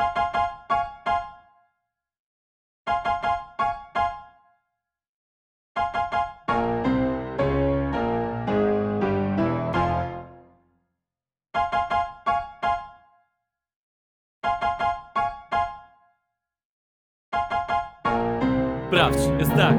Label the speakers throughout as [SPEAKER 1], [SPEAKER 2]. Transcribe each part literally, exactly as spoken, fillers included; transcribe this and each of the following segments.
[SPEAKER 1] Sprawdź, jest tak.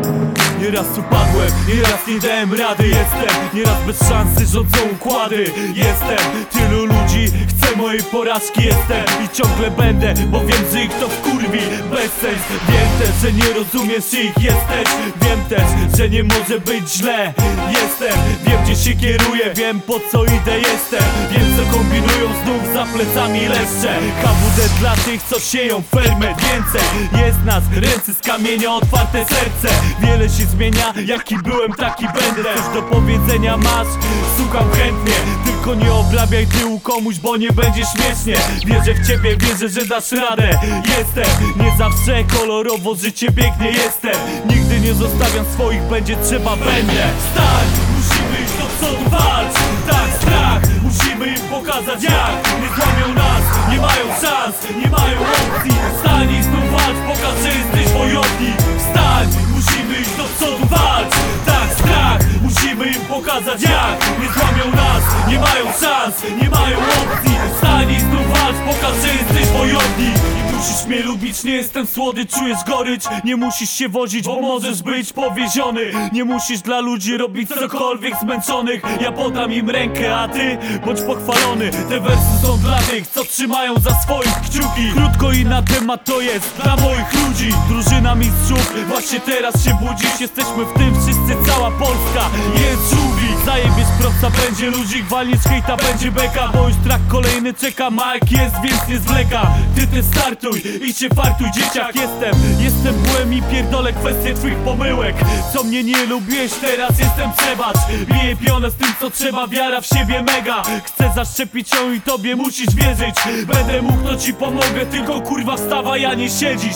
[SPEAKER 1] Nieraz upadłem, nieraz nie dałem rady. Jestem nieraz bez szansy, rządzą układy. Jestem tylu ludzi, chcę mojej porażki. Jestem i ciągle będę, bo wiem, że ich to wkurwi. Bez sens, wiem też, że nie rozumiesz ich. Jesteś, wiem też, że nie może być źle. Jestem, wiem gdzie się kieruję, wiem po co idę. Jestem, wiem co kombinują znów za plecami leszcze. K W D dla tych, co sieją fermę. Więcej jest nas, ręce z kamienia, otwarte serce. Wiele się zmienia, jaki byłem, taki będę. Coś do powiedzenia masz? Słucham chętnie. Tylko nie obrabiaj tyłu komuś, bo nie będzie śmiesznie. Wierzę w ciebie, wierzę, że dasz radę. Jestem, nie zawsze kolorowo życie biegnie. Jestem, nigdy nie zostawiam swoich, będzie trzeba, będę. Stań, musimy iść do przodu, walcz. Tak, strach, musimy im pokazać jak. Nie złamią nas, nie mają szans, nie mają opcji. Stań i znów walcz, pokaż, że jesteś wojownik. Wstań, musimy iść do przodu, walcz. Tak, strach, musimy im pokazać jak. Nie złamią nas, nie mają szans, nie mają opcji. Wstań i znów walcz, pokaż, że jesteś wojownik. Nie musisz mnie lubić, nie jestem słody, czujesz gorycz. Nie musisz się wozić, bo możesz być powieziony. Nie musisz dla ludzi robić cokolwiek zmęczonych. Ja podam im rękę, a ty bądź pochwalony. Te wersy są dla tych, co trzymają za swoich kciuki. Krótko i na temat to jest dla moich ludzi. Drużyna mistrzów, właśnie teraz się budzisz. Jesteśmy w tym wszyscy, cała Polska jest żółwik. Zajebiesz proca, będzie ludzik, walniesz hejta, będzie beka. Bo już track kolejny czeka, Mike jest, więc nie zwleka. Ty też startuj i się fartuj, dzieciak. Jestem, jestem byłem i pierdolę kwestię twych pomyłek. Co mnie nie lubiłeś, teraz jestem przebacz. Biję pionę z tym co trzeba, wiara w siebie mega. Chcę zaszczepić ją i tobie musisz wierzyć. Będę mógł, to ci pomogę, tylko kurwa wstawaj, a nie siedzisz.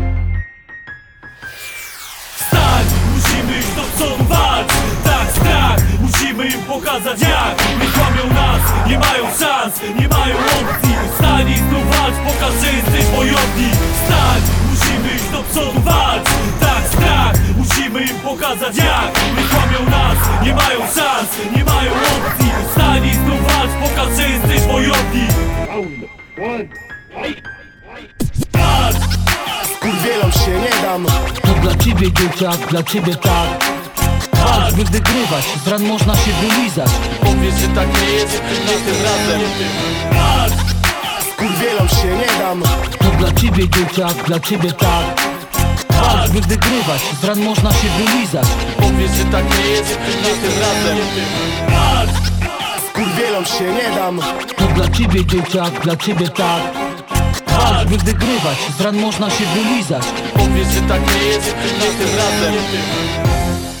[SPEAKER 1] Wstań, musimy iść do przodu, walcz. Tak, strach, musimy im pokazać jak. Nie kłamią nas, nie mają szans, nie mają opcji. Wstań i znów walcz, pokaż, że jesteś wojownik. Wstań, musimy iść do przodu, walcz. Tak, strach, musimy im pokazać jak. Nie kłamią nas, nie mają szans, nie mają opcji. Wstań i znów walcz, pokaż, że jesteś wojownik. Walcz!
[SPEAKER 2] Kurwielom się nie dam.
[SPEAKER 3] To dla ciebie dzieciak, dla ciebie tak. Walcz, by wygrywać, z ran można się wylizać.
[SPEAKER 1] Powiedz, że tak nie jest, na tym razem. Walcz!
[SPEAKER 2] Kurwielom się nie dam.
[SPEAKER 3] To dla ciebie dzieciak, dla ciebie tak. Walcz, by wygrywać, z ran można się wylizać.
[SPEAKER 1] Powiedz, że tak nie jest, na tym razem. Walcz!
[SPEAKER 2] Kurwielom się nie dam.
[SPEAKER 3] To dla ciebie dzieciak, dla ciebie tak. Walcz, by wygrywać, z ran można się wylizać.
[SPEAKER 1] Powiedz, że tak nie jest, na tym razem.